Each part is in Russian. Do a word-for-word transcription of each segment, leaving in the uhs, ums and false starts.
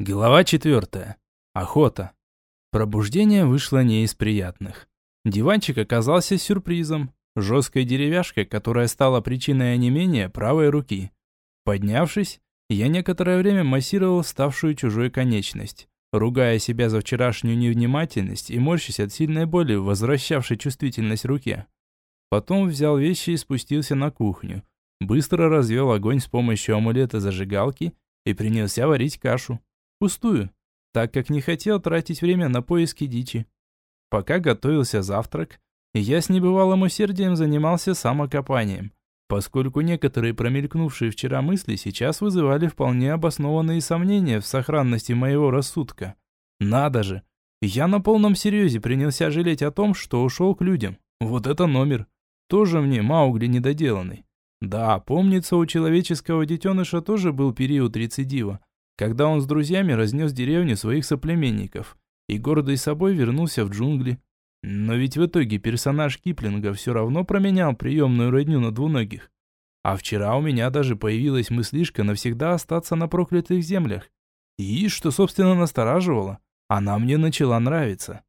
Глава четвертая. Охота. Пробуждение вышло не из приятных. Диванчик оказался сюрпризом. Жесткой деревяшкой, которая стала причиной онемения правой руки. Поднявшись, я некоторое время массировал ставшую чужой конечность, ругая себя за вчерашнюю невнимательность и морщась от сильной боли, возвращавшей чувствительность руке. Потом взял вещи и спустился на кухню. Быстро развел огонь с помощью амулета зажигалки и принялся варить кашу. Пустую, так как не хотел тратить время на поиски дичи. Пока готовился завтрак, я с небывалым усердием занимался самокопанием, поскольку некоторые промелькнувшие вчера мысли сейчас вызывали вполне обоснованные сомнения в сохранности моего рассудка. Надо же, я на полном серьезе принялся жалеть о том, что ушел к людям. Вот это номер. Тоже мне Маугли недоделанный. Да, помнится, у человеческого детеныша тоже был период рецидива, когда он с друзьями разнес деревню своих соплеменников и гордый собой вернулся в джунгли. Но ведь в итоге персонаж Киплинга все равно променял приемную родню на двуногих. А вчера у меня даже появилась мыслишка навсегда остаться на проклятых землях. И, что собственно настораживало, она мне начала нравиться.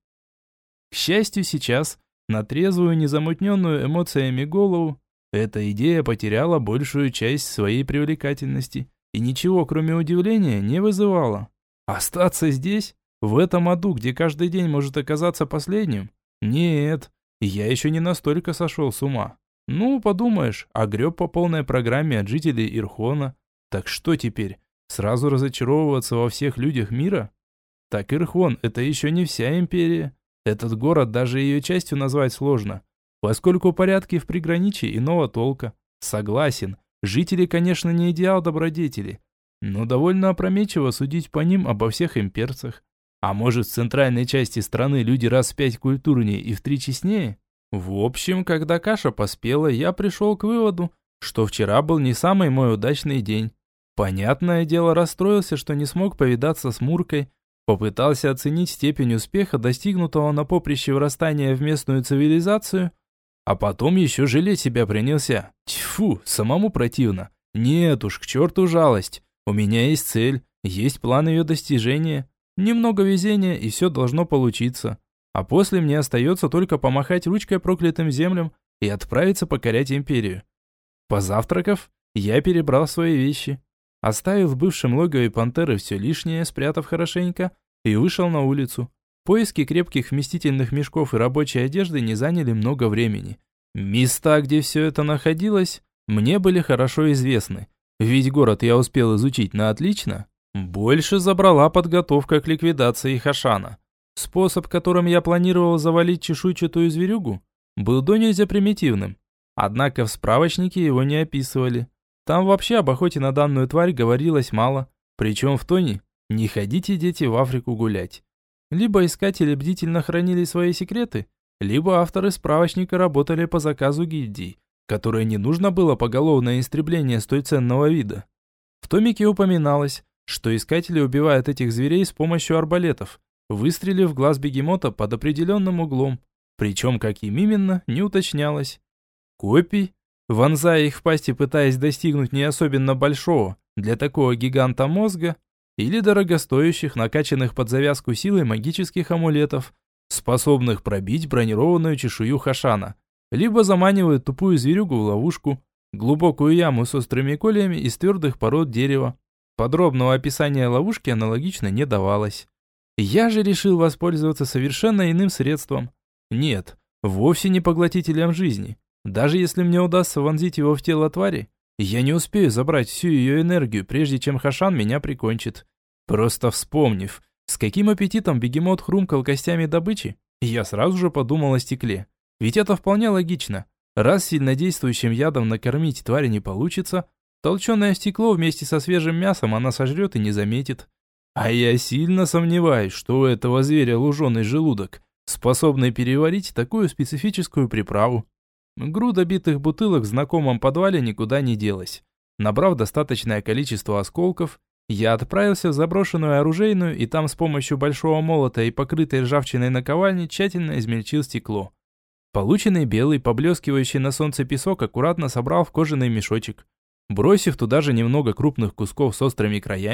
К счастью, сейчас, на трезвую, незамутненную эмоциями голову, эта идея потеряла большую часть своей привлекательности и ничего, кроме удивления, не вызывала. Остаться здесь, в этом аду, где каждый день может оказаться последним? Нет, я еще не настолько сошел с ума. Ну, подумаешь, огреб по полной программе от жителей Ирхона. Так что теперь, сразу разочаровываться во всех людях мира? Так Ирхон – это еще не вся империя. Этот город даже ее частью назвать сложно, поскольку порядки в приграничье иного толка. Согласен, жители, конечно, не идеал добродетели, но довольно опрометчиво судить по ним обо всех имперцах. А может, в центральной части страны люди раз в пять культурнее и в три честнее? В общем, когда каша поспела, я пришел к выводу, что вчера был не самый мой удачный день. Понятное дело, расстроился, что не смог повидаться с Муркой, попытался оценить степень успеха, достигнутого на поприще врастания в местную цивилизацию, а потом еще жалеть себя принялся. Тьфу, самому противно. Нет уж, к черту жалость. У меня есть цель, есть план ее достижения. Немного везения, и все должно получиться. А после мне остается только помахать ручкой проклятым землям и отправиться покорять империю. Позавтракав, я перебрал свои вещи. Оставил в бывшем логове пантеры все лишнее, спрятав хорошенько, и вышел на улицу. Поиски крепких вместительных мешков и рабочей одежды не заняли много времени. Места, где все это находилось, мне были хорошо известны. Ведь город я успел изучить на отлично. Больше забрала подготовка к ликвидации Хашана. Способ, которым я планировал завалить чешуйчатую зверюгу, был до нельзя примитивным. Однако в справочнике его не описывали. Там вообще об охоте на данную тварь говорилось мало. Причем в тоне «не ходите, дети, в Африку гулять». Либо искатели бдительно хранили свои секреты, либо авторы справочника работали по заказу гильдии, которой не нужно было поголовное истребление столь ценного вида. В томике упоминалось, что искатели убивают этих зверей с помощью арбалетов, выстрелив в глаз бегемота под определенным углом, причем каким именно, не уточнялось. Копий, вонзая их в пасти, пытаясь достигнуть не особенно большого для такого гиганта мозга, или дорогостоящих, накачанных под завязку силой магических амулетов, способных пробить бронированную чешую Хашана, либо заманивают тупую зверюгу в ловушку, глубокую яму с острыми кольями из твердых пород дерева. Подробного описания ловушки аналогично не давалось. Я же решил воспользоваться совершенно иным средством. Нет, вовсе не поглотителем жизни. Даже если мне удастся вонзить его в тело твари, я не успею забрать всю ее энергию, прежде чем Хашан меня прикончит. Просто вспомнив, с каким аппетитом бегемот хрумкал костями добычи, я сразу же подумал о стекле. Ведь это вполне логично. Раз сильнодействующим ядом накормить твари не получится, толченое стекло вместе со свежим мясом она сожрет и не заметит. А я сильно сомневаюсь, что у этого зверя луженый желудок, способный переварить такую специфическую приправу. Груда битых бутылок в знакомом подвале никуда не делась. Набрав достаточное количество осколков, я отправился в заброшенную оружейную и там с помощью большого молота и покрытой ржавчиной наковальни тщательно измельчил стекло. Полученный белый, поблескивающий на солнце песок аккуратно собрал в кожаный мешочек. Бросив туда же немного крупных кусков с острыми краями,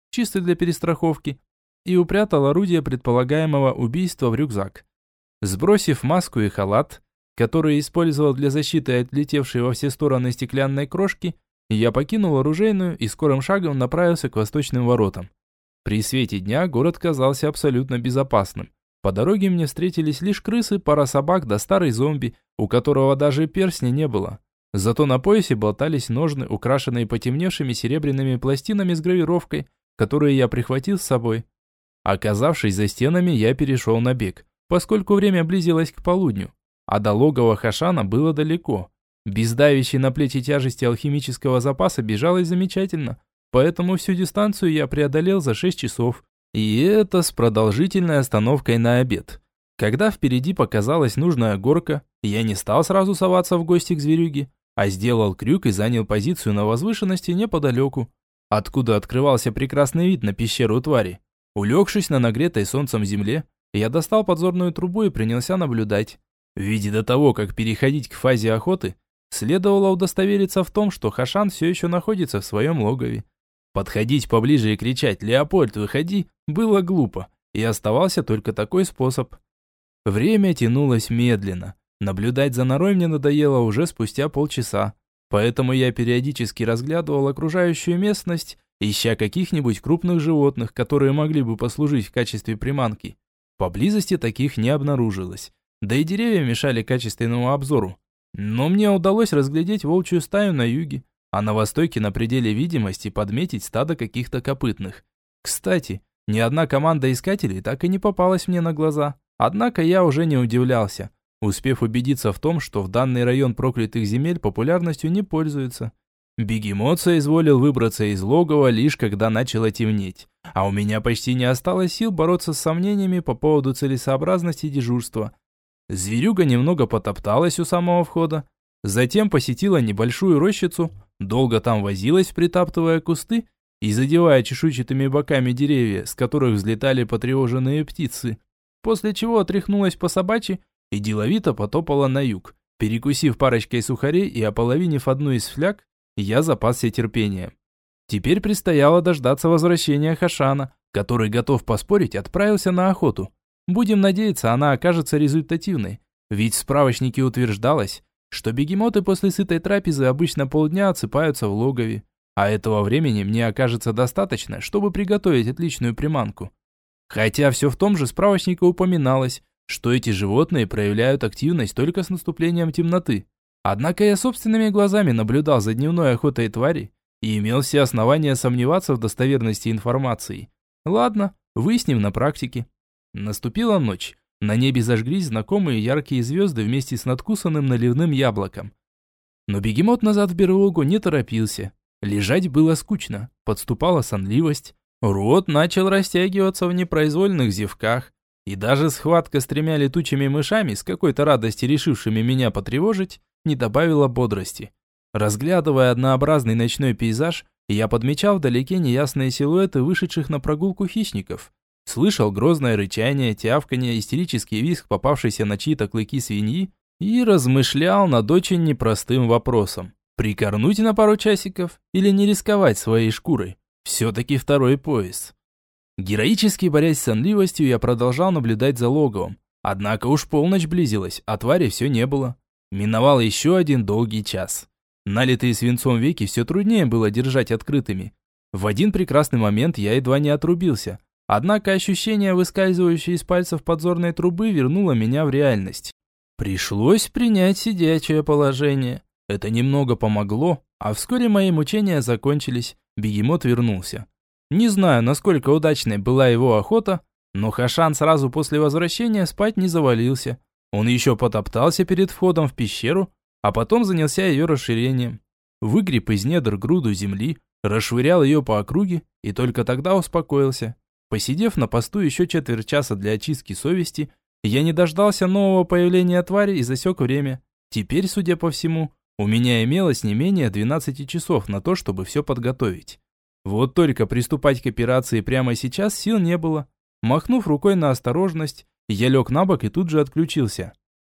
чисто для перестраховки, и упрятал орудие предполагаемого убийства в рюкзак. Сбросив маску и халат, который использовал для защиты от летевшей во все стороны стеклянной крошки, я покинул оружейную и скорым шагом направился к восточным воротам. При свете дня город казался абсолютно безопасным. По дороге мне встретились лишь крысы, пара собак да старый зомби, у которого даже перстня не было. Зато на поясе болтались ножны, украшенные потемневшими серебряными пластинами с гравировкой, которые я прихватил с собой. Оказавшись за стенами, я перешел на бег, поскольку время близилось к полудню, а до логова Хашана было далеко. Без давящей на плечи тяжести алхимического запаса бежалось замечательно, поэтому всю дистанцию я преодолел за шесть часов. И это с продолжительной остановкой на обед. Когда впереди показалась нужная горка, я не стал сразу соваться в гости к зверюге, а сделал крюк и занял позицию на возвышенности неподалеку, откуда открывался прекрасный вид на пещеру твари. Улегшись на нагретой солнцем земле, я достал подзорную трубу и принялся наблюдать. Видя до того, как переходить к фазе охоты, следовало удостовериться в том, что Хашан все еще находится в своем логове. Подходить поближе и кричать «Леопольд, выходи!» было глупо, и оставался только такой способ. Время тянулось медленно. Наблюдать за норой мне надоело уже спустя полчаса, поэтому я периодически разглядывал окружающую местность, ища каких-нибудь крупных животных, которые могли бы послужить в качестве приманки. Поблизости таких не обнаружилось, да и деревья мешали качественному обзору. Но мне удалось разглядеть волчью стаю на юге, а на востоке на пределе видимости подметить стадо каких-то копытных. Кстати, ни одна команда искателей так и не попалась мне на глаза, однако я уже не удивлялся, успев убедиться в том, что в данный район проклятых земель популярностью не пользуется. Бегемот соизволил выбраться из логова лишь когда начало темнеть, а у меня почти не осталось сил бороться с сомнениями по поводу целесообразности дежурства. Зверюга немного потопталась у самого входа, затем посетила небольшую рощицу, долго там возилась, притаптывая кусты и задевая чешуйчатыми боками деревья, с которых взлетали потревоженные птицы, после чего отряхнулась по собачьи и деловито потопала на юг. Перекусив парочкой сухарей и ополовинив одну из фляг, я запасся терпением. Теперь предстояло дождаться возвращения Хашана, который, готов поспорить, отправился на охоту. Будем надеяться, она окажется результативной, ведь в справочнике утверждалось, что бегемоты после сытой трапезы обычно полдня отсыпаются в логове, а этого времени мне окажется достаточно, чтобы приготовить отличную приманку. Хотя все в том же справочнике упоминалось, что эти животные проявляют активность только с наступлением темноты. Однако я собственными глазами наблюдал за дневной охотой твари и имел все основания сомневаться в достоверности информации. Ладно, выясним на практике. Наступила ночь. На небе зажглись знакомые яркие звезды вместе с надкусанным наливным яблоком. Но бегемот назад в берлогу не торопился. Лежать было скучно, подступала сонливость. Рот начал растягиваться в непроизвольных зевках. И даже схватка с тремя летучими мышами, с какой-то радости решившими меня потревожить, не добавила бодрости. Разглядывая однообразный ночной пейзаж, я подмечал вдалеке неясные силуэты вышедших на прогулку хищников. Слышал грозное рычание, тявканье, истерический визг попавшейся на чьи-то клыки свиньи и размышлял над очень непростым вопросом. Прикорнуть на пару часиков или не рисковать своей шкурой? Все-таки второй пояс. Героически борясь с сонливостью, я продолжал наблюдать за логовом. Однако уж полночь близилась, а твари все не было. Миновал еще один долгий час. Налитые свинцом веки все труднее было держать открытыми. В один прекрасный момент я едва не отрубился. Однако ощущение, выскальзывающее из пальцев подзорной трубы, вернуло меня в реальность. Пришлось принять сидячее положение. Это немного помогло, а вскоре мои мучения закончились. Бегемот вернулся. Не знаю, насколько удачной была его охота, но Хашан сразу после возвращения спать не завалился. Он еще потоптался перед входом в пещеру, а потом занялся ее расширением. Выгреб из недр груду земли, расшвырял ее по округе и только тогда успокоился. Посидев на посту еще четверть часа для очистки совести, я не дождался нового появления твари и засек время. Теперь, судя по всему, у меня имелось не менее двенадцати часов на то, чтобы все подготовить. Вот только приступать к операции прямо сейчас сил не было. Махнув рукой на осторожность, я лег на бок и тут же отключился.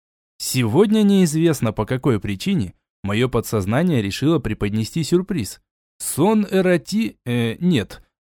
Сегодня неизвестно по какой причине мое подсознание решило преподнести сюрприз. Сон эроти... Э, нет,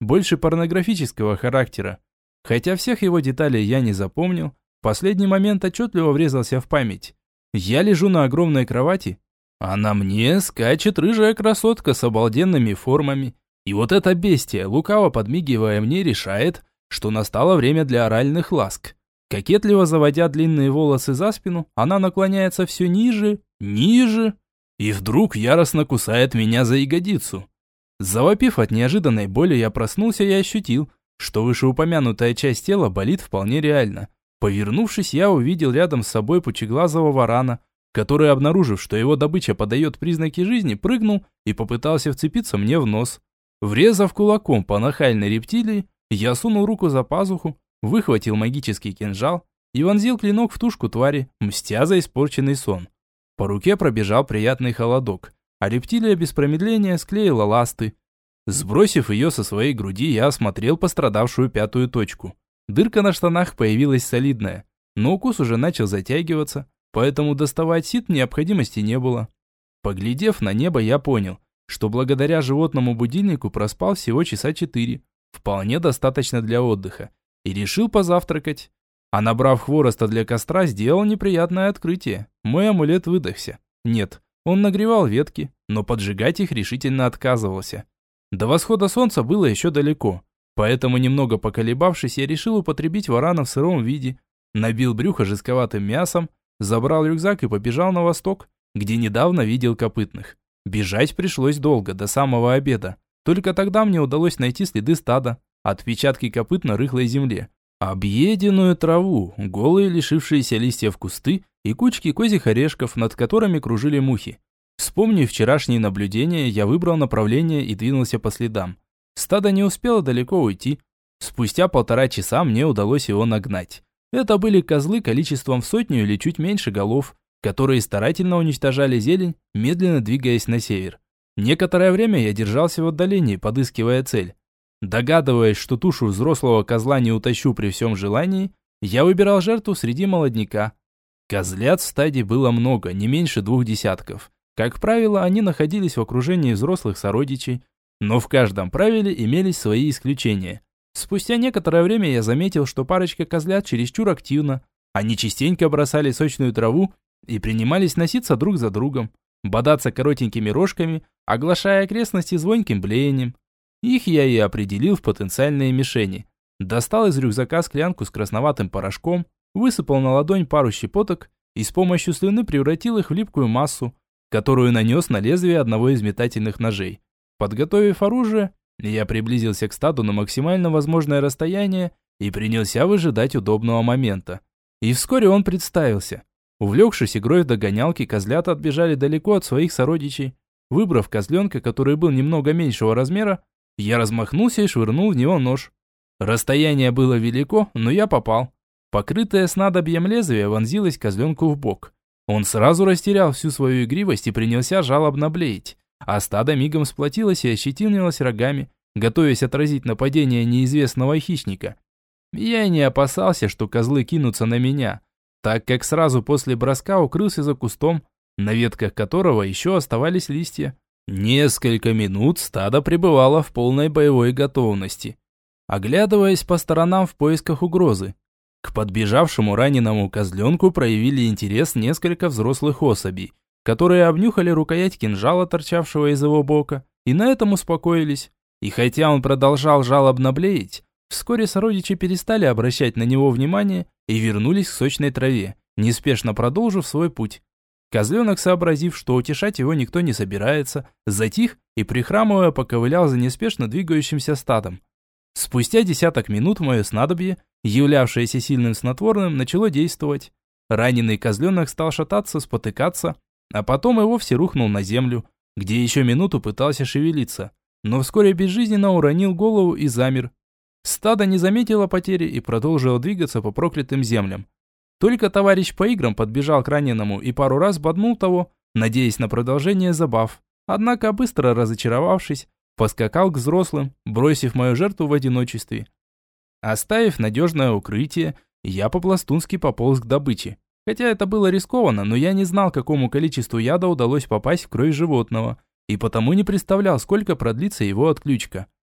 больше порнографического характера. Хотя всех его деталей я не запомнил, последний момент отчетливо врезался в память. Я лежу на огромной кровати, а на мне скачет рыжая красотка с обалденными формами. И вот эта бестия, лукаво подмигивая мне, решает, что настало время для оральных ласк. Кокетливо заводя длинные волосы за спину, она наклоняется все ниже, ниже, и вдруг яростно кусает меня за ягодицу. Завопив от неожиданной боли, я проснулся и ощутил, что вышеупомянутая часть тела болит вполне реально. Повернувшись, я увидел рядом с собой пучеглазого варана, который, обнаружив, что его добыча подает признаки жизни, прыгнул и попытался вцепиться мне в нос. Врезав кулаком по нахальной рептилии, я сунул руку за пазуху, выхватил магический кинжал и вонзил клинок в тушку твари, мстя за испорченный сон. По руке пробежал приятный холодок, а рептилия без промедления склеила ласты. Сбросив ее со своей груди, я осмотрел пострадавшую пятую точку. Дырка на штанах появилась солидная, но укус уже начал затягиваться, поэтому доставать сит необходимости не было. Поглядев на небо, я понял, что благодаря животному будильнику проспал всего часа четыре, вполне достаточно для отдыха, и решил позавтракать. А набрав хвороста для костра, сделал неприятное открытие. Мой амулет выдохся. Нет, он нагревал ветки, но поджигать их решительно отказывался. До восхода солнца было еще далеко, поэтому, немного поколебавшись, я решил употребить варана в сыром виде, набил брюхо жестковатым мясом, забрал рюкзак и побежал на восток, где недавно видел копытных. Бежать пришлось долго, до самого обеда. Только тогда мне удалось найти следы стада, отпечатки копыт на рыхлой земле, объеденную траву, голые лишившиеся листьев кусты и кучки козьих орешков, над которыми кружили мухи. Вспомнив вчерашние наблюдения, я выбрал направление и двинулся по следам. Стадо не успело далеко уйти. Спустя полтора часа мне удалось его нагнать. Это были козлы количеством в сотню или чуть меньше голов, которые старательно уничтожали зелень, медленно двигаясь на север. Некоторое время я держался в отдалении, подыскивая цель. Догадываясь, что тушу взрослого козла не утащу при всем желании, я выбирал жертву среди молодняка. Козлят в стаде было много, не меньше двух десятков. Как правило, они находились в окружении взрослых сородичей, но в каждом правиле имелись свои исключения. Спустя некоторое время я заметил, что парочка козлят чересчур активна. Они частенько бросали сочную траву и принимались носиться друг за другом, бодаться коротенькими рожками, оглашая окрестности звонким блеянием. Их я и определил в потенциальные мишени. Достал из рюкзака склянку с красноватым порошком, высыпал на ладонь пару щепоток и с помощью слюны превратил их в липкую массу, которую нанес на лезвие одного из метательных ножей. Подготовив оружие, я приблизился к стаду на максимально возможное расстояние и принялся выжидать удобного момента. И вскоре он представился. Увлекшись игрой в догонялки, козлята отбежали далеко от своих сородичей. Выбрав козленка, который был немного меньшего размера, я размахнулся и швырнул в него нож. Расстояние было велико, но я попал. Покрытое снадобьем лезвие вонзилось козленку в бок. Он сразу растерял всю свою игривость и принялся жалобно блеять, а стадо мигом сплотилось и ощетинилось рогами, готовясь отразить нападение неизвестного хищника. Я не опасался, что козлы кинутся на меня, так как сразу после броска укрылся за кустом, на ветках которого еще оставались листья. Несколько минут стадо пребывало в полной боевой готовности, оглядываясь по сторонам в поисках угрозы. К подбежавшему раненому козленку проявили интерес несколько взрослых особей, которые обнюхали рукоять кинжала, торчавшего из его бока, и на этом успокоились. И хотя он продолжал жалобно блеять, вскоре сородичи перестали обращать на него внимание и вернулись к сочной траве, неспешно продолжив свой путь. Козленок, сообразив, что утешать его никто не собирается, затих и, прихрамывая, поковылял за неспешно двигающимся стадом. Спустя десяток минут мое снадобье, являвшееся сильным снотворным, начало действовать. Раненый козленок стал шататься, спотыкаться, а потом и вовсе рухнул на землю, где еще минуту пытался шевелиться, но вскоре безжизненно уронил голову и замер. Стадо не заметило потери и продолжило двигаться по проклятым землям. Только товарищ по играм подбежал к раненому и пару раз боднул того, надеясь на продолжение забав. Однако, быстро разочаровавшись, поскакал к взрослым, бросив мою жертву в одиночестве. Оставив надежное укрытие, я по-пластунски пополз к добыче. Хотя это было рискованно, но я не знал, какому количеству яда удалось попасть в кровь животного, и потому не представлял, сколько продлится его отключка.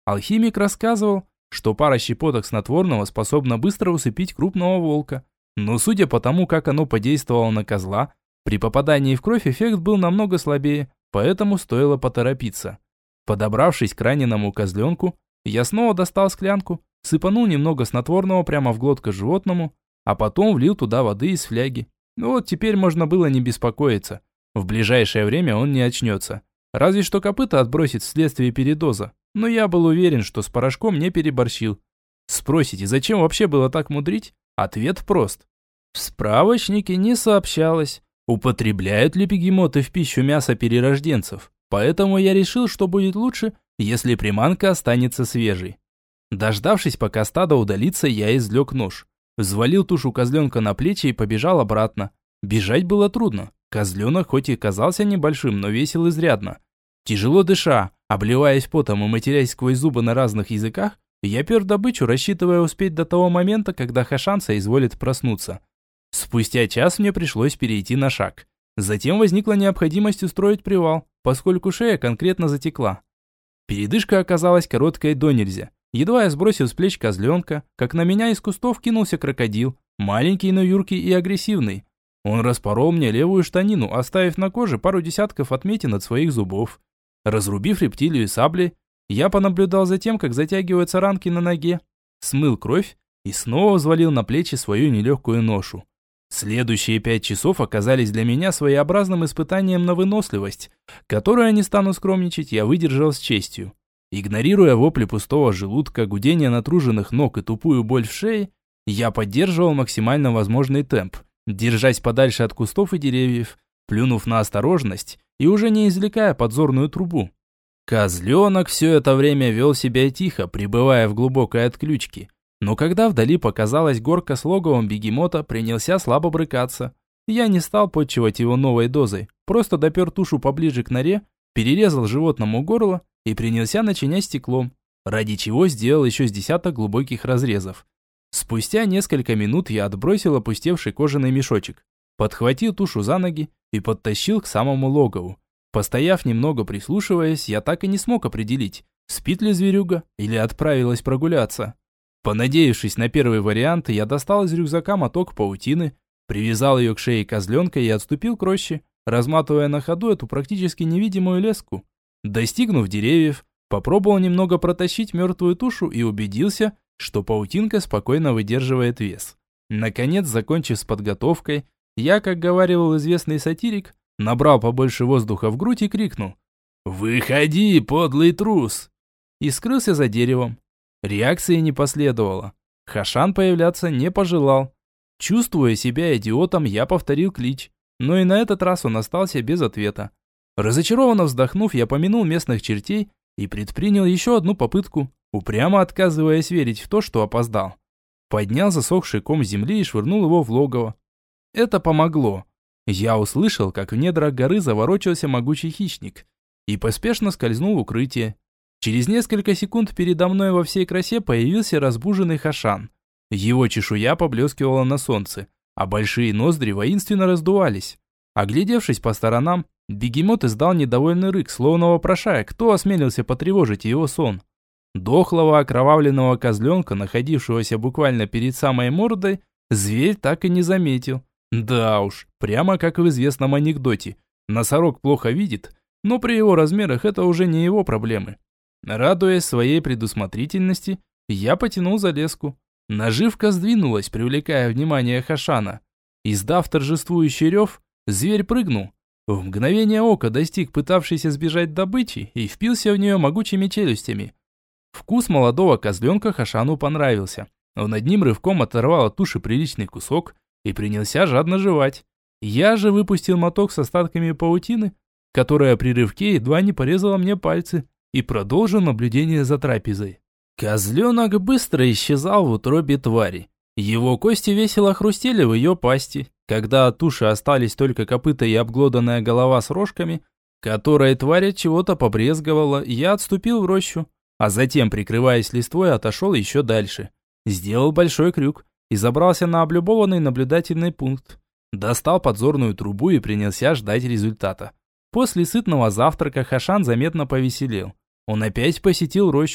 Алхимик рассказывал, что пара щепоток снотворного способна быстро усыпить крупного волка. Но судя по тому, как оно подействовало на козла, при попадании в кровь эффект был намного слабее, поэтому стоило поторопиться. Подобравшись к раненому козленку, я снова достал склянку, сыпанул немного снотворного прямо в глотку животному, а потом влил туда воды из фляги. Ну вот теперь можно было не беспокоиться. В ближайшее время он не очнется. Разве что копыта отбросит вследствие передоза. Но я был уверен, что с порошком не переборщил. Спросите, зачем вообще было так мудрить? Ответ прост. В справочнике не сообщалось, употребляют ли бегемоты в пищу мясо перерожденцев. Поэтому я решил, что будет лучше, если приманка останется свежей. Дождавшись, пока стадо удалится, я извлек нож. Взвалил тушу козленка на плечи и побежал обратно. Бежать было трудно. Козленок хоть и казался небольшим, но весил изрядно. Тяжело дыша, обливаясь потом и матерясь сквозь зубы на разных языках, я пер добычу, рассчитывая успеть до того момента, когда Хашан соизволит проснуться. Спустя час мне пришлось перейти на шаг. Затем возникла необходимость устроить привал, поскольку шея конкретно затекла. Передышка оказалась короткой до нельзя. Едва я сбросил с плеч козленка, как на меня из кустов кинулся крокодил, маленький, но юркий и агрессивный. Он распорол мне левую штанину, оставив на коже пару десятков отметин от своих зубов. Разрубив рептилию саблей, я понаблюдал за тем, как затягиваются ранки на ноге, смыл кровь и снова взвалил на плечи свою нелегкую ношу. Следующие пять часов оказались для меня своеобразным испытанием на выносливость, которое, не стану скромничать, я выдержал с честью. Игнорируя вопли пустого желудка, гудение натруженных ног и тупую боль в шее, я поддерживал максимально возможный темп, держась подальше от кустов и деревьев, плюнув на осторожность и уже не извлекая подзорную трубу. Козленок все это время вел себя тихо, пребывая в глубокой отключке. Но когда вдали показалась горка с логовом бегемота, принялся слабо брыкаться. Я не стал подчивать его новой дозой, просто допер тушу поближе к норе, перерезал животному горло и принялся начинять стеклом, ради чего сделал еще с десяток глубоких разрезов. Спустя несколько минут я отбросил опустевший кожаный мешочек, подхватил тушу за ноги и подтащил к самому логову. Постояв немного прислушиваясь, я так и не смог определить, спит ли зверюга или отправилась прогуляться. Понадеявшись на первый вариант, я достал из рюкзака моток паутины, привязал ее к шее козленка и отступил к роще, разматывая на ходу эту практически невидимую леску. Достигнув деревьев, попробовал немного протащить мертвую тушу и убедился, что паутинка спокойно выдерживает вес. Наконец, закончив с подготовкой, я, как говаривал известный сатирик, набрал побольше воздуха в грудь и крикнул: «Выходи, подлый трус!» и скрылся за деревом. Реакции не последовало. Хашан появляться не пожелал. Чувствуя себя идиотом, я повторил клич, но и на этот раз он остался без ответа. Разочарованно вздохнув, я помянул местных чертей и предпринял еще одну попытку, упрямо отказываясь верить в то, что опоздал. Поднял засохший ком земли и швырнул его в логово. Это помогло. Я услышал, как в недрах горы заворочился могучий хищник и поспешно скользнул в укрытие. Через несколько секунд передо мной во всей красе появился разбуженный Хашан. Его чешуя поблескивала на солнце, а большие ноздри воинственно раздувались. Оглядевшись по сторонам, бегемот издал недовольный рык, словно вопрошая, кто осмелился потревожить его сон. Дохлого окровавленного козленка, находившегося буквально перед самой мордой, зверь так и не заметил. Да уж, прямо как в известном анекдоте. Носорог плохо видит, но при его размерах это уже не его проблемы. Радуясь своей предусмотрительности, я потянул за леску. Наживка сдвинулась, привлекая внимание Хашана. Издав торжествующий рев, зверь прыгнул. В мгновение ока достиг пытавшейся сбежать добычи и впился в нее могучими челюстями. Вкус молодого козленка Хашану понравился. Он одним рывком оторвал от туши приличный кусок и принялся жадно жевать. Я же выпустил моток с остатками паутины, которая при рывке едва не порезала мне пальцы, и продолжил наблюдение за трапезой. Козленок быстро исчезал в утробе твари. Его кости весело хрустели в ее пасти. Когда от туши остались только копыта и обглоданная голова с рожками, которой тварь от чего-то побрезговала, я отступил в рощу, а затем, прикрываясь листвой, отошел еще дальше. Сделал большой крюк и забрался на облюбованный наблюдательный пункт. Достал подзорную трубу и принялся ждать результата. После сытного завтрака Хашан заметно повеселел. Он опять посетил рощу,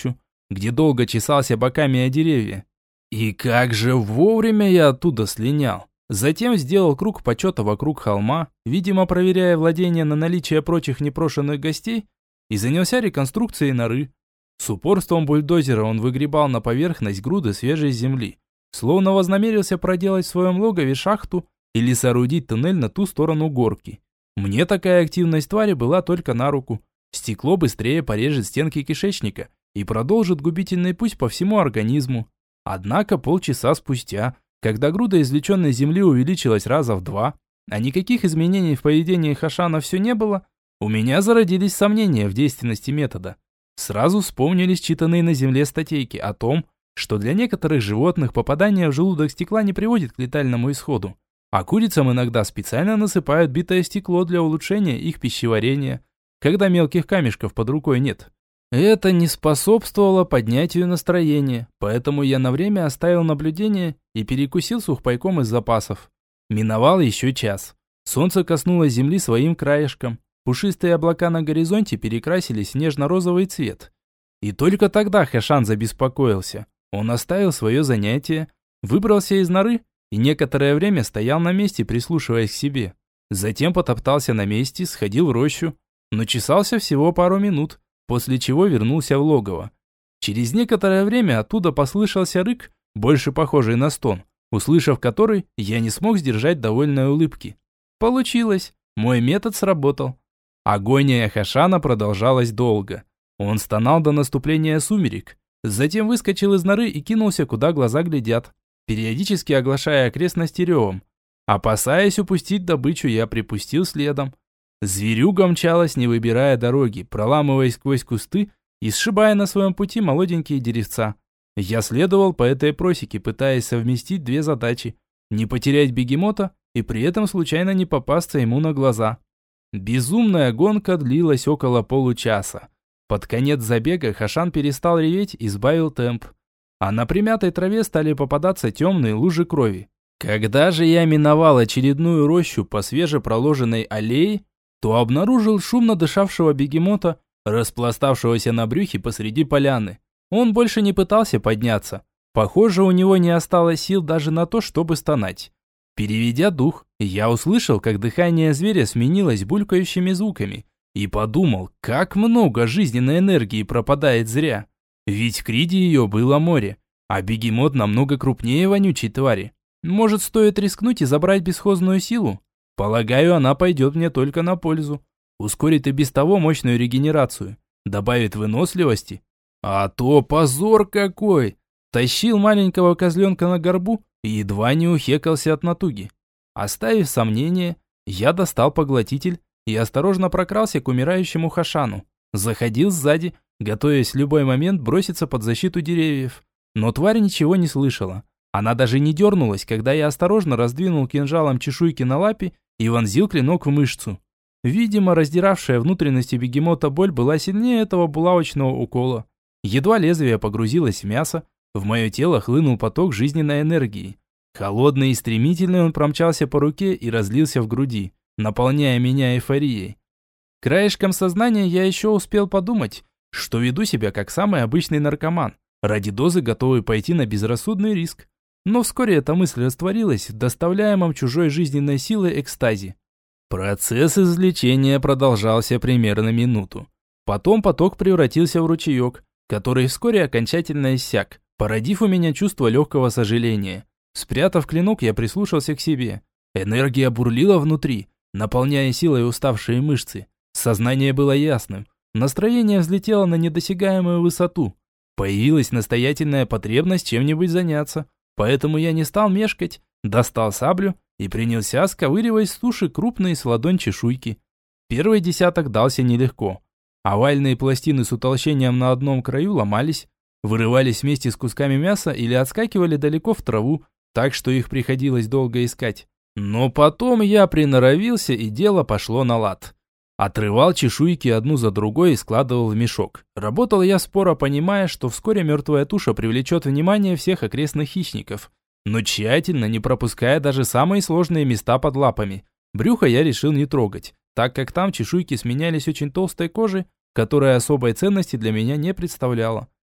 где долго чесался боками о деревья. И как же вовремя я оттуда слинял. Затем сделал круг почета вокруг холма, видимо, проверяя владение на наличие прочих непрошенных гостей, и занялся реконструкцией норы. С упорством бульдозера он выгребал на поверхность груды свежей земли, словно вознамерился проделать в своем логове шахту или соорудить туннель на ту сторону горки. Мне такая активность твари была только на руку. Стекло быстрее порежет стенки кишечника и продолжит губительный путь по всему организму. Однако полчаса спустя, когда груда извлеченной земли увеличилась раза в два, а никаких изменений в поведении Хашана все не было, у меня зародились сомнения в действенности метода. Сразу вспомнились читанные на земле статейки о том, что для некоторых животных попадание в желудок стекла не приводит к летальному исходу, а курицам иногда специально насыпают битое стекло для улучшения их пищеварения, когда мелких камешков под рукой нет. Это не способствовало поднятию настроения, поэтому я на время оставил наблюдение и перекусил сухпайком из запасов. Миновал еще час. Солнце коснулось земли своим краешком. Пушистые облака на горизонте перекрасились в нежно-розовый цвет. И только тогда Хашан забеспокоился. Он оставил свое занятие, выбрался из норы и некоторое время стоял на месте, прислушиваясь к себе. Затем потоптался на месте, сходил в рощу, но чесался всего пару минут, после чего вернулся в логово. Через некоторое время оттуда послышался рык, больше похожий на стон, услышав который, я не смог сдержать довольной улыбки. Получилось, мой метод сработал. Агония Хашана продолжалась долго. Он стонал до наступления сумерек, затем выскочил из норы и кинулся, куда глаза глядят, периодически оглашая окрестности ревом. Опасаясь упустить добычу, я припустил следом. Зверюга мчалась, не выбирая дороги, проламываясь сквозь кусты и сшибая на своем пути молоденькие деревца. Я следовал по этой просеке, пытаясь совместить две задачи – не потерять бегемота и при этом случайно не попасться ему на глаза. Безумная гонка длилась около получаса. Под конец забега Хашан перестал реветь и сбавил темп. А на примятой траве стали попадаться темные лужи крови. Когда же я миновал очередную рощу по свежепроложенной аллее, то обнаружил шумно дышавшего бегемота, распластавшегося на брюхе посреди поляны. Он больше не пытался подняться. Похоже, у него не осталось сил даже на то, чтобы стонать. Переведя дух, я услышал, как дыхание зверя сменилось булькающими звуками, и подумал, как много жизненной энергии пропадает зря. Ведь в Криде ее было море, а бегемот намного крупнее вонючей твари. Может, стоит рискнуть и забрать бесхозную силу? Полагаю, она пойдет мне только на пользу. Ускорит и без того мощную регенерацию. Добавит выносливости. А то позор какой! Тащил маленького козленка на горбу и едва не ухекался от натуги. Оставив сомнения, я достал поглотитель и осторожно прокрался к умирающему Хашану. Заходил сзади, готовясь в любой момент броситься под защиту деревьев. Но тварь ничего не слышала. Она даже не дернулась, когда я осторожно раздвинул кинжалом чешуйки на лапе и вонзил клинок в мышцу. Видимо, раздиравшая внутренности бегемота боль была сильнее этого булавочного укола. Едва лезвие погрузилось в мясо, в мое тело хлынул поток жизненной энергии. Холодный и стремительный он промчался по руке и разлился в груди, наполняя меня эйфорией. Краешком сознания я еще успел подумать, что веду себя как самый обычный наркоман, ради дозы готовый пойти на безрассудный риск. Но вскоре эта мысль растворилась в доставляемом чужой жизненной силой экстазе. Процесс извлечения продолжался примерно минуту. Потом поток превратился в ручеек, который вскоре окончательно иссяк, породив у меня чувство легкого сожаления. Спрятав клинок, я прислушался к себе. Энергия бурлила внутри, наполняя силой уставшие мышцы. Сознание было ясным. Настроение взлетело на недосягаемую высоту. Появилась настоятельная потребность чем-нибудь заняться. Поэтому я не стал мешкать, достал саблю и принялся сковыривать с туши крупные с ладонь чешуйки. Первый десяток дался нелегко. Овальные пластины с утолщением на одном краю ломались, вырывались вместе с кусками мяса или отскакивали далеко в траву, так что их приходилось долго искать. Но потом я приноровился, и дело пошло на лад. Отрывал чешуйки одну за другой и складывал в мешок. Работал я споро, понимая, что вскоре мертвая туша привлечет внимание всех окрестных хищников, но тщательно, не пропуская даже самые сложные места под лапами. Брюхо я решил не трогать, так как там чешуйки сменялись очень толстой кожей, которая особой ценности для меня не представляла.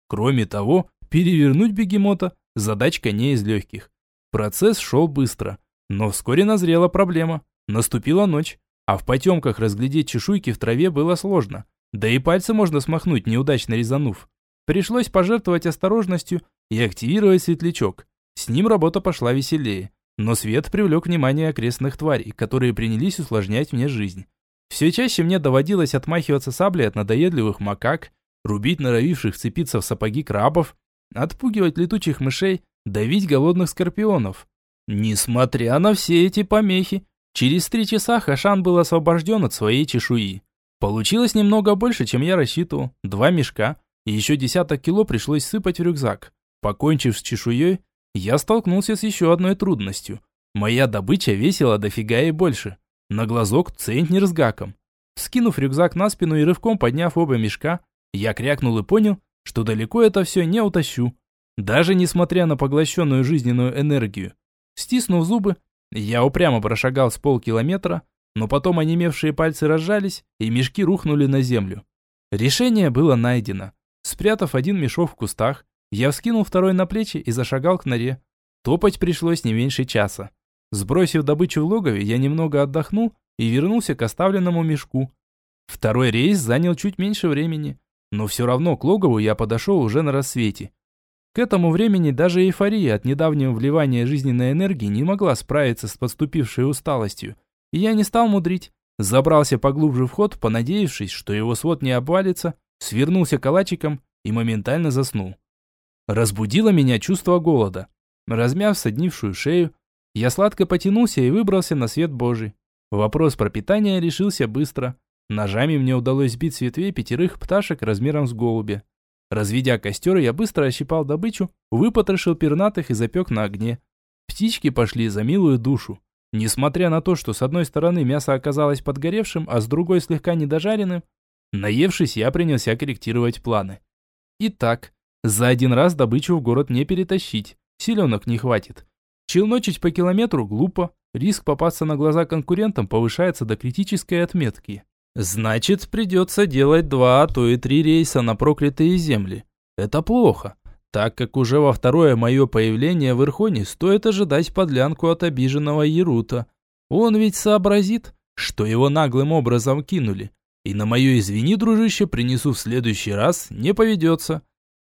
Кроме того, перевернуть бегемота – задачка не из легких. Процесс шел быстро, но вскоре назрела проблема. Наступила ночь, а в потемках разглядеть чешуйки в траве было сложно. Да и пальцы можно смахнуть, неудачно резанув. Пришлось пожертвовать осторожностью и активировать светлячок. С ним работа пошла веселее, но свет привлек внимание окрестных тварей, которые принялись усложнять мне жизнь. Все чаще мне доводилось отмахиваться саблей от надоедливых макак, рубить норовивших вцепиться в сапоги крабов, отпугивать летучих мышей, давить голодных скорпионов. Несмотря на все эти помехи, через три часа Хашан был освобожден от своей чешуи. Получилось немного больше, чем я рассчитывал. Два мешка, и еще десяток кило пришлось сыпать в рюкзак. Покончив с чешуей, я столкнулся с еще одной трудностью. Моя добыча весила дофига и больше. На глазок центнер с гаком. Скинув рюкзак на спину и рывком подняв оба мешка, я крякнул и понял, что далеко это все не утащу. Даже несмотря на поглощенную жизненную энергию. Стиснув зубы, я упрямо прошагал с полкилометра, но потом онемевшие пальцы разжались, и мешки рухнули на землю. Решение было найдено. Спрятав один мешок в кустах, я вскинул второй на плечи и зашагал к норе. Топать пришлось не меньше часа. Сбросив добычу в логове, я немного отдохнул и вернулся к оставленному мешку. Второй рейс занял чуть меньше времени, но все равно к логову я подошел уже на рассвете. К этому времени даже эйфория от недавнего вливания жизненной энергии не могла справиться с подступившей усталостью, и я не стал мудрить. Забрался поглубже в ход, понадеявшись, что его свод не обвалится, свернулся калачиком и моментально заснул. Разбудило меня чувство голода. Размяв соднившую шею, я сладко потянулся и выбрался на свет Божий. Вопрос пропитания решился быстро. Ножами мне удалось сбить с ветвей пятерых пташек размером с голубя. Разведя костер, я быстро ощипал добычу, выпотрошил пернатых и запек на огне. Птички пошли за милую душу. Несмотря на то, что с одной стороны мясо оказалось подгоревшим, а с другой слегка недожаренным, наевшись, я принялся корректировать планы. Итак, за один раз добычу в город не перетащить, силенок не хватит. Челночить по километру глупо, риск попасться на глаза конкурентам повышается до критической отметки. Значит, придется делать два, а то и три рейса на проклятые земли. Это плохо, так как уже во второе мое появление в Ирхоне стоит ожидать подлянку от обиженного Ерута. Он ведь сообразит, что его наглым образом кинули, и на мое «извини, дружище, принесу в следующий раз» не поведется.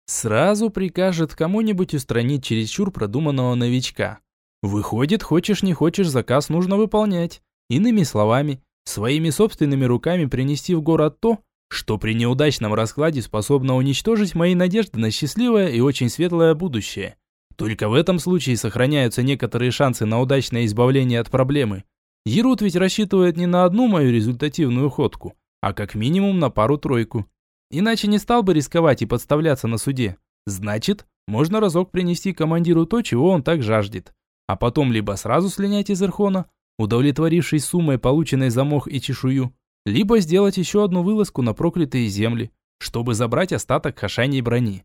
Сразу прикажет кому-нибудь устранить чересчур продуманного новичка. Выходит, хочешь не хочешь, заказ нужно выполнять. Иными словами, своими собственными руками принести в город то, что при неудачном раскладе способно уничтожить мои надежды на счастливое и очень светлое будущее. Только в этом случае сохраняются некоторые шансы на удачное избавление от проблемы. Ерут ведь рассчитывает не на одну мою результативную ходку, а как минимум на пару-тройку. Иначе не стал бы рисковать и подставляться на суде. Значит, можно разок принести командиру то, чего он так жаждет. А потом либо сразу слинять из Ирхона, удовлетворившись суммой, полученной за мох и чешую, либо сделать еще одну вылазку на проклятые земли, чтобы забрать остаток хашаньей брони.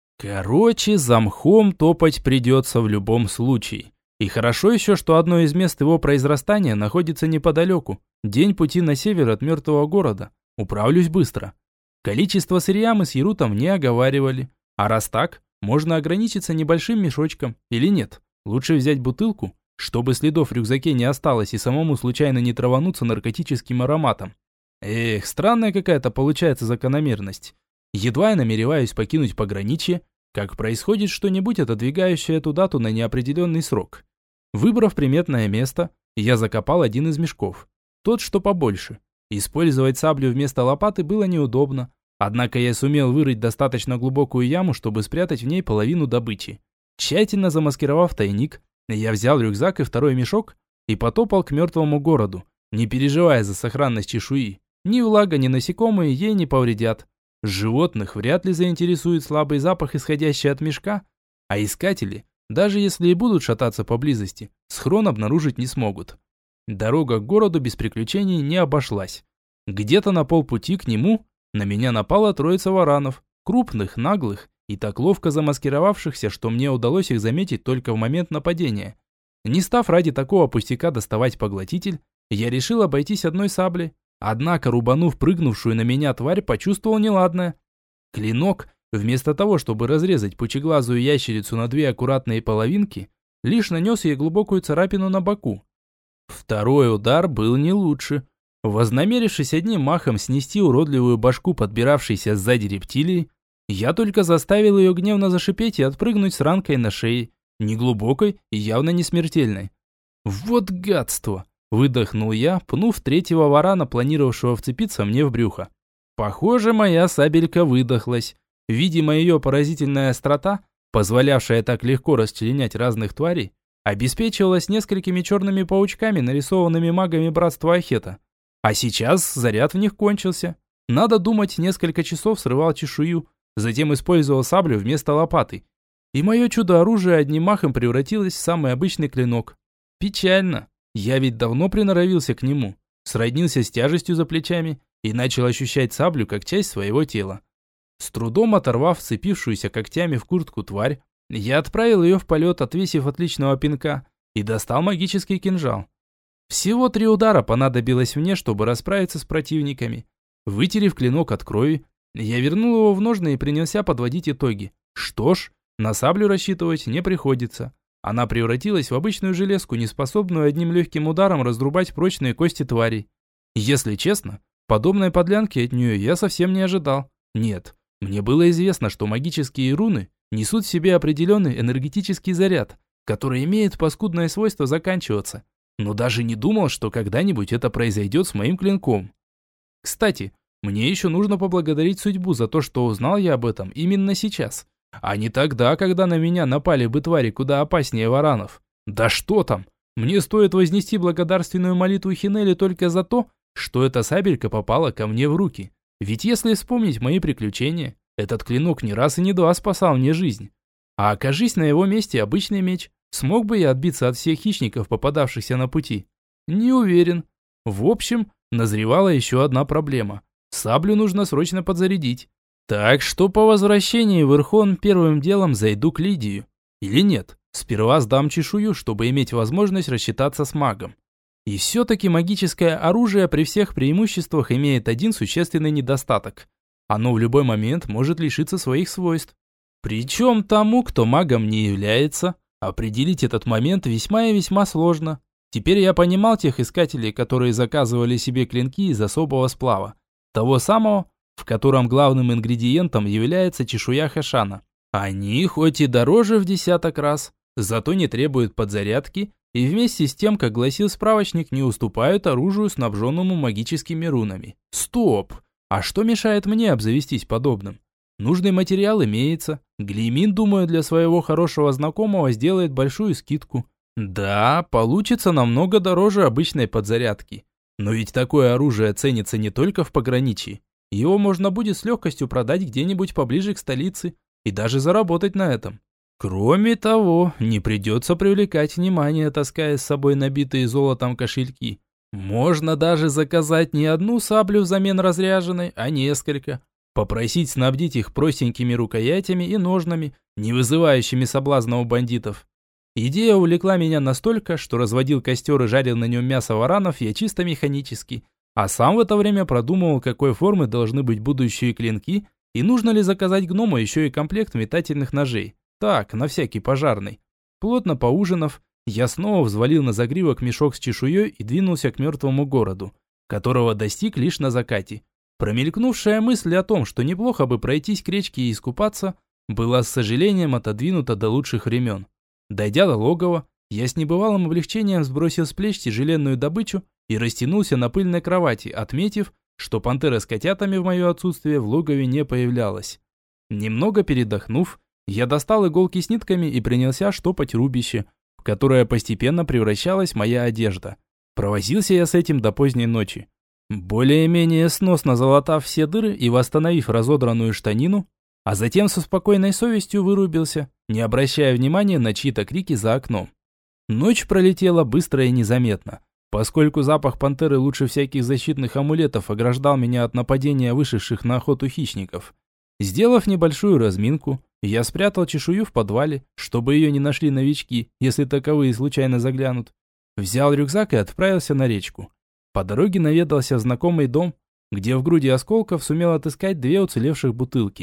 Короче, за мхом топать придется в любом случае. И хорошо еще, что одно из мест его произрастания находится неподалеку. День пути на север от мертвого города. Управлюсь быстро. Количество сырья мы с Ерутом не оговаривали. А раз так, можно ограничиться небольшим мешочком. Или нет, лучше взять бутылку, чтобы следов в рюкзаке не осталось и самому случайно не травануться наркотическим ароматом. Эх, странная какая-то получается закономерность. Едва я намереваюсь покинуть пограничье, как происходит что-нибудь, отодвигающее эту дату на неопределенный срок. Выбрав приметное место, я закопал один из мешков. Тот, что побольше. Использовать саблю вместо лопаты было неудобно, однако я сумел вырыть достаточно глубокую яму, чтобы спрятать в ней половину добычи. Тщательно замаскировав тайник, я взял рюкзак и второй мешок и потопал к мертвому городу, не переживая за сохранность чешуи. Ни влага, ни насекомые ей не повредят. Животных вряд ли заинтересует слабый запах, исходящий от мешка, а искатели, даже если и будут шататься поблизости, схрон обнаружить не смогут. Дорога к городу без приключений не обошлась. Где-то на полпути к нему на меня напала троица варанов, крупных, наглых и так ловко замаскировавшихся, что мне удалось их заметить только в момент нападения. Не став ради такого пустяка доставать поглотитель, я решил обойтись одной саблей. Однако, рубанув прыгнувшую на меня тварь, почувствовал неладное. Клинок, вместо того, чтобы разрезать пучеглазую ящерицу на две аккуратные половинки, лишь нанес ей глубокую царапину на боку. Второй удар был не лучше. Вознамерившись одним махом снести уродливую башку подбиравшейся сзади рептилии, я только заставил ее гневно зашипеть и отпрыгнуть с ранкой на шее, неглубокой и явно не смертельной. «Вот гадство!» – выдохнул я, пнув третьего варана, планировавшего вцепиться мне в брюхо. Похоже, моя сабелька выдохлась. Видимо, ее поразительная острота, позволявшая так легко расчленять разных тварей, обеспечивалась несколькими черными паучками, нарисованными магами братства Ахета. А сейчас заряд в них кончился. Надо думать, несколько часов срывал чешую, затем использовал саблю вместо лопаты. И мое чудо-оружие одним махом превратилось в самый обычный клинок. Печально. Я ведь давно приноровился к нему, сроднился с тяжестью за плечами и начал ощущать саблю как часть своего тела. С трудом оторвав вцепившуюся когтями в куртку тварь, я отправил ее в полет, отвесив отличного пинка, и достал магический кинжал. Всего три удара понадобилось мне, чтобы расправиться с противниками. Вытерев клинок от крови, я вернул его в ножны и принялся подводить итоги. Что ж, на саблю рассчитывать не приходится. Она превратилась в обычную железку, неспособную одним легким ударом разрубать прочные кости тварей. Если честно, подобной подлянки от нее я совсем не ожидал. Нет, мне было известно, что магические руны несут в себе определенный энергетический заряд, который имеет паскудное свойство заканчиваться. Но даже не думал, что когда-нибудь это произойдет с моим клинком. Кстати, мне еще нужно поблагодарить судьбу за то, что узнал я об этом именно сейчас, а не тогда, когда на меня напали бы твари куда опаснее варанов. Да что там, мне стоит вознести благодарственную молитву Хинели только за то, что эта сабелька попала ко мне в руки. Ведь если вспомнить мои приключения, этот клинок не раз и не два спасал мне жизнь. А окажись на его месте обычный меч, смог бы я отбиться от всех хищников, попадавшихся на пути? Не уверен. В общем, назревала еще одна проблема. Саблю нужно срочно подзарядить. Так что по возвращении в Ирхон первым делом зайду к Лидию. Или нет, сперва сдам чешую, чтобы иметь возможность рассчитаться с магом. И все-таки магическое оружие при всех преимуществах имеет один существенный недостаток. Оно в любой момент может лишиться своих свойств. Причем тому, кто магом не является, определить этот момент весьма и весьма сложно. Теперь я понимал тех искателей, которые заказывали себе клинки из особого сплава. Того самого, в котором главным ингредиентом является чешуя Хэшана. Они хоть и дороже в десяток раз, зато не требуют подзарядки и вместе с тем, как гласил справочник, не уступают оружию, снабженному магическими рунами. Стоп! А что мешает мне обзавестись подобным? Нужный материал имеется. Глимин, думаю, для своего хорошего знакомого сделает большую скидку. Да, получится намного дороже обычной подзарядки. Но ведь такое оружие ценится не только в пограничье. Его можно будет с легкостью продать где-нибудь поближе к столице и даже заработать на этом. Кроме того, не придется привлекать внимание, таская с собой набитые золотом кошельки. Можно даже заказать не одну саблю взамен разряженной, а несколько. Попросить снабдить их простенькими рукоятями и ножнами, не вызывающими соблазна у бандитов. Идея увлекла меня настолько, что разводил костер и жарил на нем мясо варанов я чисто механически, а сам в это время продумывал, какой формы должны быть будущие клинки и нужно ли заказать гному еще и комплект метательных ножей. Так, на всякий пожарный. Плотно поужинав, я снова взвалил на загривок мешок с чешуей и двинулся к мертвому городу, которого достиг лишь на закате. Промелькнувшая мысль о том, что неплохо бы пройтись к речке и искупаться, была с сожалением отодвинута до лучших времен. Дойдя до логова, я с небывалым облегчением сбросил с плеч тяжеленную добычу и растянулся на пыльной кровати, отметив, что пантера с котятами в мое отсутствие в логове не появлялась. Немного передохнув, я достал иголки с нитками и принялся штопать рубище, в которое постепенно превращалась моя одежда. Провозился я с этим до поздней ночи. Более-менее сносно залатав все дыры и восстановив разодранную штанину, а затем со спокойной совестью вырубился, не обращая внимания на чьи-то крики за окном. Ночь пролетела быстро и незаметно, поскольку запах пантеры лучше всяких защитных амулетов ограждал меня от нападения вышедших на охоту хищников. Сделав небольшую разминку, я спрятал чешую в подвале, чтобы ее не нашли новички, если таковые случайно заглянут. Взял рюкзак и отправился на речку. По дороге наведался в знакомый дом, где в груди осколков сумел отыскать две уцелевших бутылки.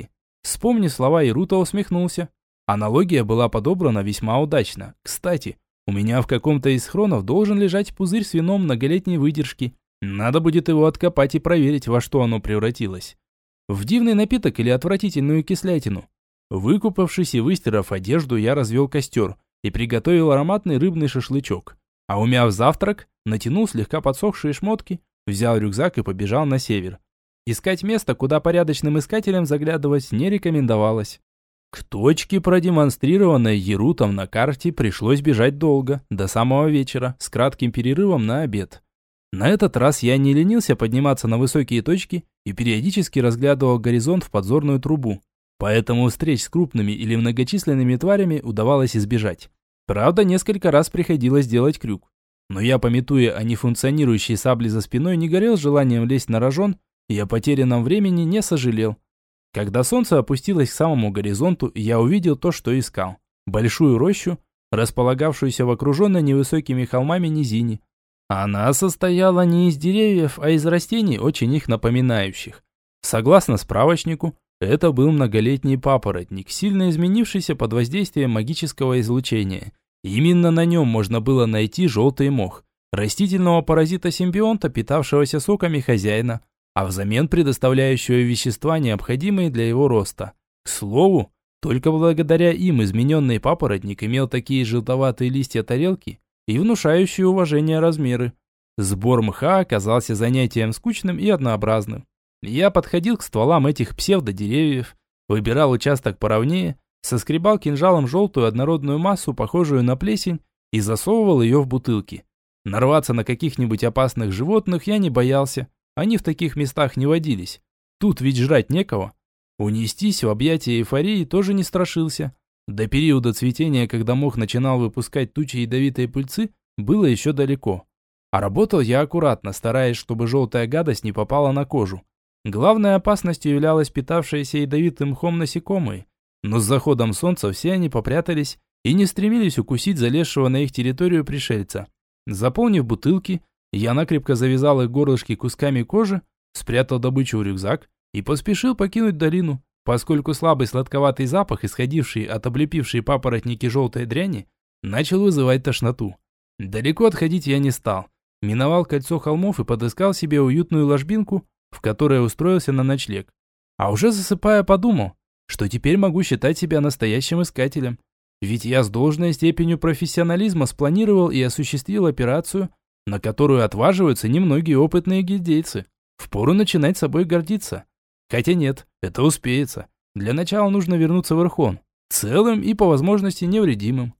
Вспомнив слова Ирута, усмехнулся. Аналогия была подобрана весьма удачно. Кстати, у меня в каком-то из хронов должен лежать пузырь с вином многолетней выдержки. Надо будет его откопать и проверить, во что оно превратилось. В дивный напиток или отвратительную кислятину. Выкупавшись и выстирав одежду, я развел костер и приготовил ароматный рыбный шашлычок. А умяв завтрак, натянул слегка подсохшие шмотки, взял рюкзак и побежал на север. Искать место, куда порядочным искателям заглядывать, не рекомендовалось. К точке, продемонстрированной Ерутом на карте, пришлось бежать долго, до самого вечера, с кратким перерывом на обед. На этот раз я не ленился подниматься на высокие точки и периодически разглядывал горизонт в подзорную трубу. Поэтому встреч с крупными или многочисленными тварями удавалось избежать. Правда, несколько раз приходилось делать крюк. Но я, памятуя о нефункционирующей сабле за спиной, не горел желанием лезть на рожон и о потерянном времени не сожалел. Когда солнце опустилось к самому горизонту, я увидел то, что искал. Большую рощу, располагавшуюся в окруженной невысокими холмами низине. Она состояла не из деревьев, а из растений, очень их напоминающих. Согласно справочнику, это был многолетний папоротник, сильно изменившийся под воздействием магического излучения. Именно на нем можно было найти желтый мох, растительного паразита-симбионта, питавшегося соками хозяина, а взамен предоставляющего вещества, необходимые для его роста. К слову, только благодаря им измененный папоротник имел такие желтоватые листья тарелки и внушающие уважение размеры. Сбор мха оказался занятием скучным и однообразным. Я подходил к стволам этих псевдодеревьев, выбирал участок поровнее, соскребал кинжалом желтую однородную массу, похожую на плесень, и засовывал ее в бутылки. Нарваться на каких-нибудь опасных животных я не боялся, они в таких местах не водились. Тут ведь жрать некого. Унестись в объятия эйфории тоже не страшился. До периода цветения, когда мох начинал выпускать тучи ядовитой пыльцы, было еще далеко. А работал я аккуратно, стараясь, чтобы желтая гадость не попала на кожу. Главной опасностью являлось питавшиеся ядовитым мхом насекомые, но с заходом солнца все они попрятались и не стремились укусить залезшего на их территорию пришельца. Заполнив бутылки, я накрепко завязал их горлышки кусками кожи, спрятал добычу в рюкзак и поспешил покинуть долину, поскольку слабый сладковатый запах, исходивший от облепившей папоротники желтой дряни, начал вызывать тошноту. Далеко отходить я не стал. Миновал кольцо холмов и подыскал себе уютную ложбинку, в которой устроился на ночлег. А уже засыпая, подумал, что теперь могу считать себя настоящим искателем. Ведь я с должной степенью профессионализма спланировал и осуществил операцию, на которую отваживаются немногие опытные гильдейцы. Впору начинать собой гордиться. Хотя нет, это успеется. Для начала нужно вернуться в Ирхон, целым и по возможности невредимым.